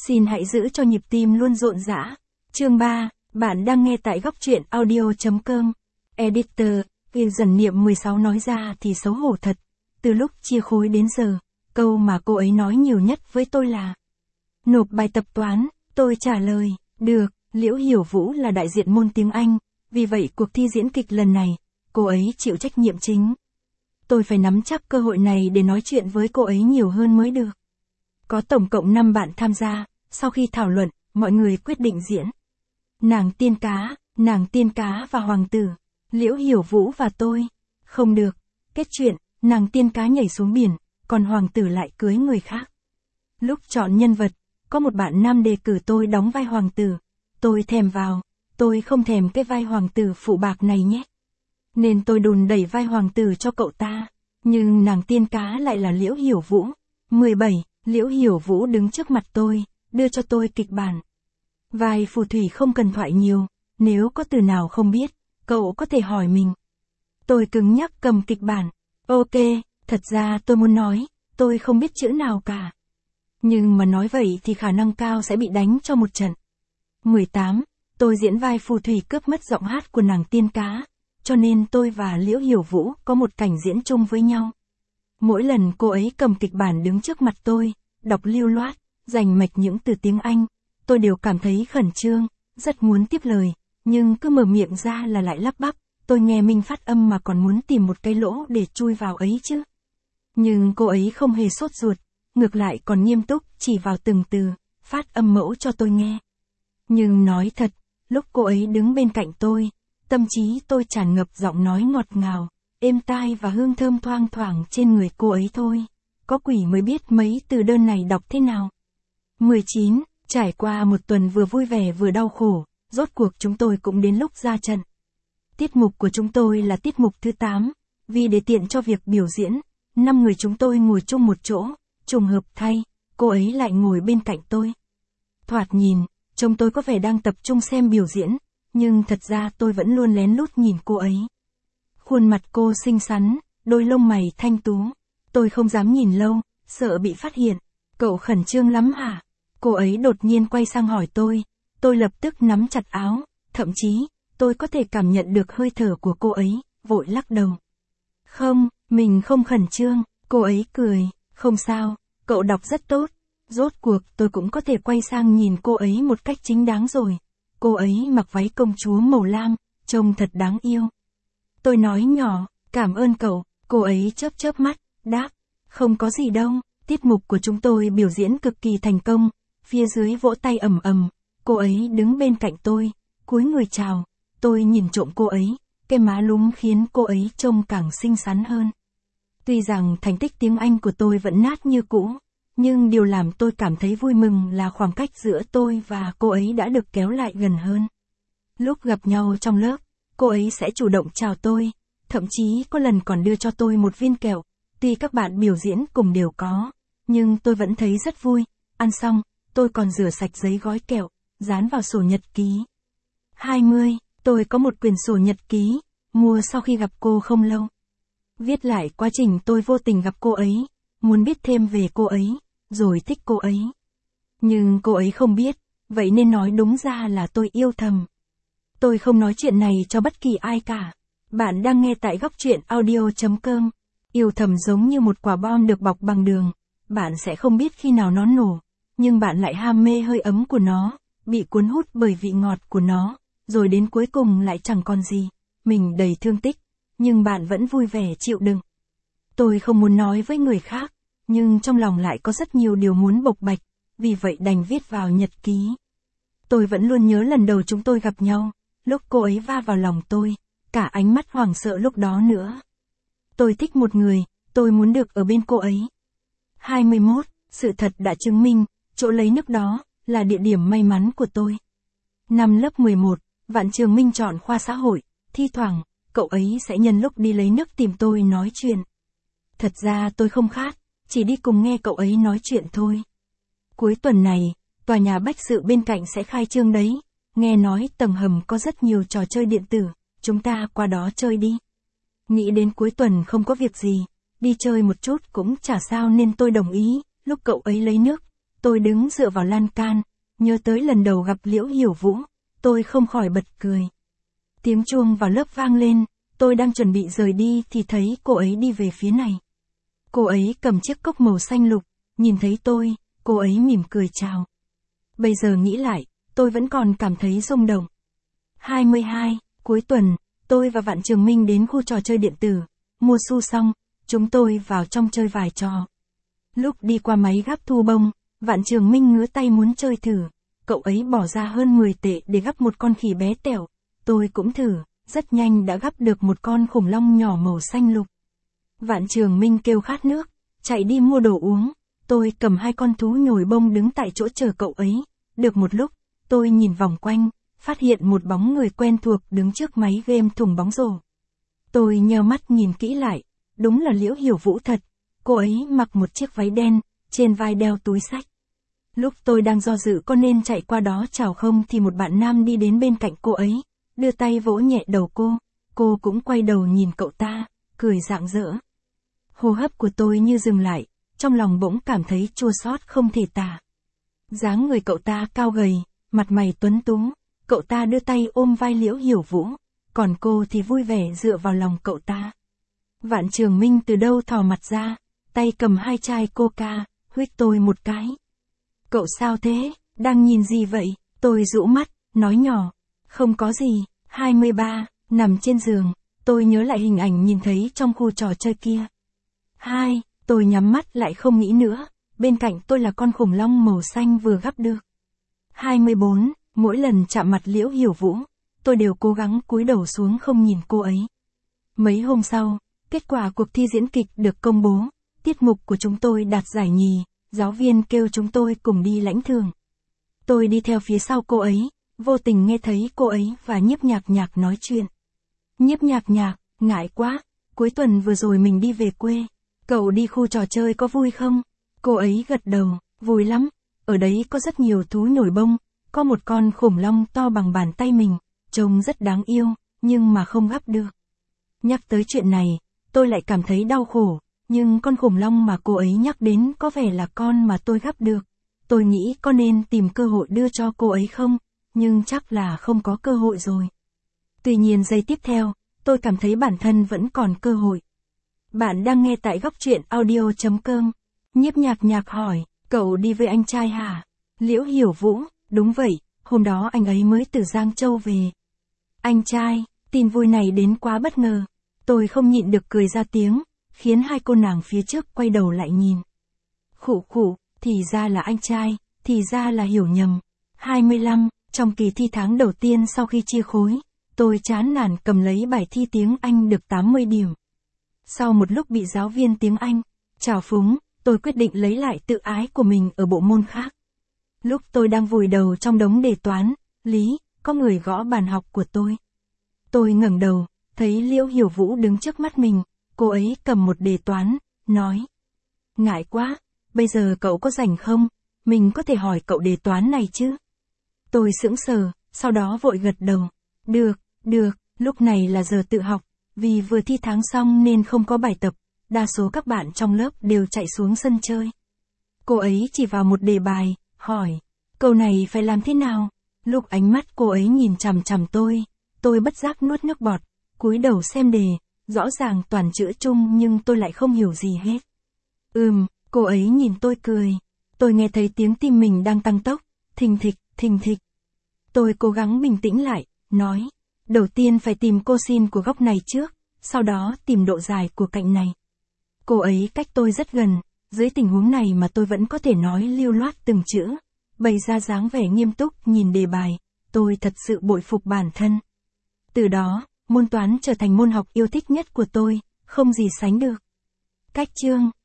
Xin hãy giữ cho nhịp tim luôn rộn rã. Chương 3, bạn đang nghe tại góc truyện audio.com. Editor, Dần Niệm 16 nói ra thì xấu hổ thật. Từ lúc chia khối đến giờ, câu mà cô ấy nói nhiều nhất với tôi là nộp bài tập toán. Tôi trả lời, được. Liễu Hiểu Vũ là đại diện môn tiếng Anh, vì vậy cuộc thi diễn kịch lần này, cô ấy chịu trách nhiệm chính. Tôi phải nắm chắc cơ hội này để nói chuyện với cô ấy nhiều hơn mới được. Có tổng cộng 5 bạn tham gia, sau khi thảo luận, mọi người quyết định diễn nàng tiên cá và hoàng tử, Liễu Hiểu Vũ và tôi. Không được, kết chuyện, nàng tiên cá nhảy xuống biển, còn hoàng tử lại cưới người khác. Lúc chọn nhân vật, có một bạn nam đề cử tôi đóng vai hoàng tử. Tôi thèm vào, tôi không thèm cái vai hoàng tử phụ bạc này nhé. Nên tôi đùn đẩy vai hoàng tử cho cậu ta, nhưng nàng tiên cá lại là Liễu Hiểu Vũ. 17, Liễu Hiểu Vũ đứng trước mặt tôi, đưa cho tôi kịch bản. Vai phù thủy không cần thoại nhiều, nếu có từ nào không biết, cậu có thể hỏi mình. Tôi cứng nhắc cầm kịch bản. Ok, thật ra tôi muốn nói, tôi không biết chữ nào cả. Nhưng mà nói vậy thì khả năng cao sẽ bị đánh cho một trận. 18, tôi diễn vai phù thủy cướp mất giọng hát của nàng tiên cá, cho nên tôi và Liễu Hiểu Vũ có một cảnh diễn chung với nhau. Mỗi lần cô ấy cầm kịch bản đứng trước mặt tôi, đọc lưu loát, rành mạch những từ tiếng Anh, tôi đều cảm thấy khẩn trương, rất muốn tiếp lời, nhưng cứ mở miệng ra là lại lắp bắp, tôi nghe Minh phát âm mà còn muốn tìm một cái lỗ để chui vào ấy chứ. Nhưng cô ấy không hề sốt ruột, ngược lại còn nghiêm túc chỉ vào từng từ, phát âm mẫu cho tôi nghe. Nhưng nói thật, lúc cô ấy đứng bên cạnh tôi, tâm trí tôi tràn ngập giọng nói ngọt ngào, êm tai và hương thơm thoang thoảng trên người cô ấy thôi. Có quỷ mới biết mấy từ đơn này đọc thế nào. 19, trải qua một tuần vừa vui vẻ vừa đau khổ, rốt cuộc chúng tôi cũng đến lúc ra trận. Tiết mục của chúng tôi là tiết mục thứ 8, vì để tiện cho việc biểu diễn, 5 người chúng tôi ngồi chung một chỗ, trùng hợp thay, cô ấy lại ngồi bên cạnh tôi. Thoạt nhìn, trông tôi có vẻ đang tập trung xem biểu diễn, nhưng thật ra tôi vẫn luôn lén lút nhìn cô ấy. Khuôn mặt cô xinh xắn, đôi lông mày thanh tú. Tôi không dám nhìn lâu, sợ bị phát hiện. Cậu khẩn trương lắm hả? Cô ấy đột nhiên quay sang hỏi tôi lập tức nắm chặt áo, thậm chí, tôi có thể cảm nhận được hơi thở của cô ấy, vội lắc đầu. Không, mình không khẩn trương, cô ấy cười, không sao, cậu đọc rất tốt. Rốt cuộc tôi cũng có thể quay sang nhìn cô ấy một cách chính đáng rồi. Cô ấy mặc váy công chúa màu lam, trông thật đáng yêu. Tôi nói nhỏ, cảm ơn cậu, cô ấy chớp chớp mắt, đáp, không có gì đâu, tiết mục của chúng tôi biểu diễn cực kỳ thành công, phía dưới vỗ tay ầm ầm, cô ấy đứng bên cạnh tôi, cúi người chào, tôi nhìn trộm cô ấy, cái má lúm khiến cô ấy trông càng xinh xắn hơn. Tuy rằng thành tích tiếng Anh của tôi vẫn nát như cũ, nhưng điều làm tôi cảm thấy vui mừng là khoảng cách giữa tôi và cô ấy đã được kéo lại gần hơn. Lúc gặp nhau trong lớp, cô ấy sẽ chủ động chào tôi, thậm chí có lần còn đưa cho tôi một viên kẹo, tuy các bạn biểu diễn cùng đều có, nhưng tôi vẫn thấy rất vui. Ăn xong, tôi còn rửa sạch giấy gói kẹo, dán vào sổ nhật ký. 20, tôi có một quyển sổ nhật ký, mua sau khi gặp cô không lâu. Viết lại quá trình tôi vô tình gặp cô ấy, muốn biết thêm về cô ấy, rồi thích cô ấy. Nhưng cô ấy không biết, vậy nên nói đúng ra là tôi yêu thầm. Tôi không nói chuyện này cho bất kỳ ai cả. Bạn đang nghe tại góc truyện audio.com. Yêu thầm giống như một quả bom được bọc bằng đường. Bạn sẽ không biết khi nào nó nổ, nhưng bạn lại ham mê hơi ấm của nó, bị cuốn hút bởi vị ngọt của nó, rồi đến cuối cùng lại chẳng còn gì. Mình đầy thương tích, nhưng bạn vẫn vui vẻ chịu đựng. Tôi không muốn nói với người khác, nhưng trong lòng lại có rất nhiều điều muốn bộc bạch, vì vậy đành viết vào nhật ký. Tôi vẫn luôn nhớ lần đầu chúng tôi gặp nhau, lúc cô ấy va vào lòng tôi, cả ánh mắt hoảng sợ lúc đó nữa. Tôi thích một người, tôi muốn được ở bên cô ấy. 21, sự thật đã chứng minh, chỗ lấy nước đó, là địa điểm may mắn của tôi. Năm lớp 11, Vạn Trường Minh chọn khoa xã hội, thi thoảng, cậu ấy sẽ nhân lúc đi lấy nước tìm tôi nói chuyện. Thật ra tôi không khát, chỉ đi cùng nghe cậu ấy nói chuyện thôi. Cuối tuần này, tòa nhà Bách Sự bên cạnh sẽ khai trương đấy, nghe nói tầng hầm có rất nhiều trò chơi điện tử, chúng ta qua đó chơi đi. Nghĩ đến cuối tuần không có việc gì, đi chơi một chút cũng chả sao nên tôi đồng ý. Lúc cậu ấy lấy nước, Tôi đứng dựa vào lan can, nhớ tới lần đầu gặp Liễu Hiểu Vũ, tôi không khỏi bật cười. Tiếng chuông vào lớp vang lên, tôi đang chuẩn bị rời đi thì thấy cô ấy đi về phía này. Cô ấy cầm chiếc cốc màu xanh lục, nhìn thấy tôi, cô ấy mỉm cười chào. Bây giờ nghĩ lại, tôi vẫn còn cảm thấy rung động. 22. Cuối tuần, tôi và Vạn Trường Minh đến khu trò chơi điện tử, mua xu xong, chúng tôi vào trong chơi vài trò. Lúc đi qua máy gắp thu bông, Vạn Trường Minh ngứa tay muốn chơi thử, cậu ấy bỏ ra hơn 10 tệ để gắp một con khỉ bé tẹo. Tôi cũng thử, rất nhanh đã gắp được một con khủng long nhỏ màu xanh lục. Vạn Trường Minh kêu khát nước, chạy đi mua đồ uống, tôi cầm 2 con thú nhồi bông đứng tại chỗ chờ cậu ấy. Được một lúc, tôi nhìn vòng quanh, phát hiện một bóng người quen thuộc đứng trước máy game thùng bóng rổ. Tôi nheo mắt nhìn kỹ lại, đúng là Liễu Hiểu Vũ thật, cô ấy mặc một chiếc váy đen, trên vai đeo túi xách. Lúc tôi đang do dự có nên chạy qua đó chào không thì một bạn nam đi đến bên cạnh cô ấy, đưa tay vỗ nhẹ đầu cô cũng quay đầu nhìn cậu ta, cười rạng rỡ. Hô hấp của tôi như dừng lại, trong lòng bỗng cảm thấy chua xót không thể tả. Dáng người cậu ta cao gầy, mặt mày tuấn tú, cậu ta đưa tay ôm vai Liễu Hiểu Vũ, còn cô thì vui vẻ dựa vào lòng cậu ta. Vạn Trường Minh từ đâu thò mặt ra, tay cầm 2 chai coca, huých tôi một cái. Cậu sao thế, đang nhìn gì vậy? Tôi rũ mắt, nói nhỏ, không có gì. 23, nằm trên giường, tôi nhớ lại hình ảnh nhìn thấy trong khu trò chơi kia. Tôi nhắm mắt lại không nghĩ nữa, bên cạnh tôi là con khủng long màu xanh vừa gắp được. 24, mỗi lần chạm mặt Liễu Hiểu Vũ, tôi đều cố gắng cúi đầu xuống không nhìn cô ấy. Mấy hôm sau, kết quả cuộc thi diễn kịch được công bố, tiết mục của chúng tôi đạt giải nhì, giáo viên kêu chúng tôi cùng đi lãnh thưởng. Tôi đi theo phía sau cô ấy, vô tình nghe thấy cô ấy và Nhiếp Nhạc Nhạc nói chuyện. Nhiếp Nhạc Nhạc, ngại quá, cuối tuần vừa rồi mình đi về quê, cậu đi khu trò chơi có vui không? Cô ấy gật đầu, vui lắm, ở đấy có rất nhiều thú nhồi bông, có một con khủng long to bằng bàn tay mình, trông rất đáng yêu, nhưng mà không gắp được. Nhắc tới chuyện này, tôi lại cảm thấy đau khổ, nhưng con khủng long mà cô ấy nhắc đến có vẻ là con mà tôi gắp được. Tôi nghĩ có nên tìm cơ hội đưa cho cô ấy không, nhưng chắc là không có cơ hội rồi. Tuy nhiên giây tiếp theo, tôi cảm thấy bản thân vẫn còn cơ hội. Bạn đang nghe tại góc truyện audio.com. Nhiếp Nhạc Nhạc hỏi, cậu đi với anh trai hả? Liễu Hiểu Vũ, đúng vậy, hôm đó anh ấy mới từ Giang Châu về. Anh trai, tin vui này đến quá bất ngờ. Tôi không nhịn được cười ra tiếng, khiến 2 cô nàng phía trước quay đầu lại nhìn. Khụ khụ, thì ra là anh trai, thì ra là hiểu nhầm. 25, trong kỳ thi tháng đầu tiên sau khi chia khối, tôi chán nản cầm lấy bài thi tiếng Anh được 80 điểm. Sau một lúc bị giáo viên tiếng Anh trào phúng, tôi quyết định lấy lại tự ái của mình ở bộ môn khác. Lúc tôi đang vùi đầu trong đống đề toán, lý, có người gõ bàn học của tôi. Tôi ngẩng đầu, thấy Liễu Hiểu Vũ đứng trước mắt mình, cô ấy cầm một đề toán, nói. Ngại quá, bây giờ cậu có rảnh không? Mình có thể hỏi cậu đề toán này chứ? Tôi sững sờ, sau đó vội gật đầu. Được, lúc này là giờ tự học, vì vừa thi tháng xong nên không có bài tập, đa số các bạn trong lớp đều chạy xuống sân chơi. Cô ấy chỉ vào một đề bài, hỏi, câu này phải làm thế nào? Lúc ánh mắt cô ấy nhìn chằm chằm tôi bất giác nuốt nước bọt, cúi đầu xem đề, rõ ràng toàn chữ Trung nhưng tôi lại không hiểu gì hết. Cô ấy nhìn tôi cười. Tôi nghe thấy tiếng tim mình đang tăng tốc, thình thịch. Tôi cố gắng bình tĩnh lại, nói, đầu tiên phải tìm cosin của góc này trước, sau đó tìm độ dài của cạnh này. Cô ấy cách tôi rất gần, dưới tình huống này mà tôi vẫn có thể nói lưu loát từng chữ, bày ra dáng vẻ nghiêm túc nhìn đề bài, tôi thật sự bội phục bản thân. Từ đó, môn toán trở thành môn học yêu thích nhất của tôi, không gì sánh được. Cách chương